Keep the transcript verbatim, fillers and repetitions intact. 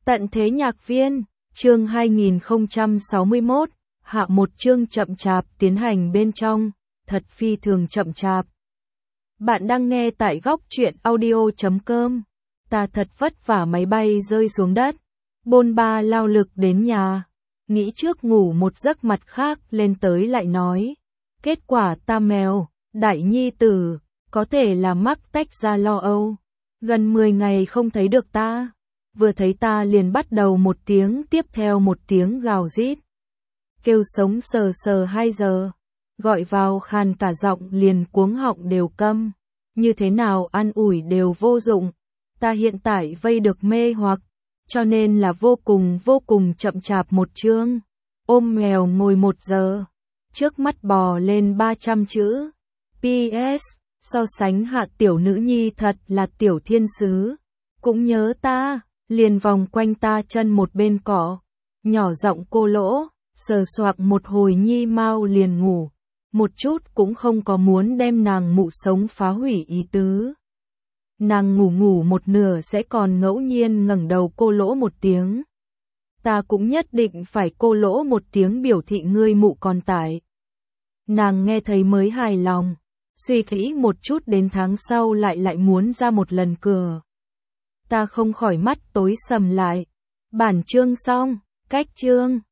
Tận thế nhạc viên, chương hai nghìn không trăm sáu mươi mốt, hạ một chương chậm chạp tiến hành bên trong, thật phi thường chậm chạp. Bạn đang nghe tại góc truyện audio chấm com. Ta thật vất vả máy bay rơi xuống đất, bôn ba lao lực đến nhà, nghĩ trước ngủ một giấc mặt khác lên tới lại nói. Kết quả ta mèo, đại nhi tử, có thể là mắc tách ra lo âu. Gần mười ngày không thấy được ta. Vừa thấy ta liền bắt đầu một tiếng tiếp theo một tiếng gào rít. Kêu sống sờ sờ hai giờ. Gọi vào khàn cả giọng liền cuống họng đều câm. Như thế nào an ủi đều vô dụng. Ta hiện tại vây được mê hoặc. Cho nên là vô cùng vô cùng chậm chạp một chương. Ôm mèo ngồi một giờ. Trước mắt bò lên ba trăm chữ. pê ét. So sánh hạ tiểu nữ nhi thật là tiểu thiên sứ. Cũng nhớ ta. Liền vòng quanh ta chân một bên cỏ, nhỏ giọng cô lỗ, sờ soạc một hồi nhi mau liền ngủ, một chút cũng không có muốn đem nàng mụ sống phá hủy ý tứ. Nàng ngủ ngủ một nửa sẽ còn ngẫu nhiên ngẩng đầu cô lỗ một tiếng. Ta cũng nhất định phải cô lỗ một tiếng biểu thị ngươi mụ còn tại. Nàng nghe thấy mới hài lòng, suy nghĩ một chút đến tháng sau lại lại muốn ra một lần cửa. Ta không khỏi mắt tối sầm lại. Bản chương xong, cách chương.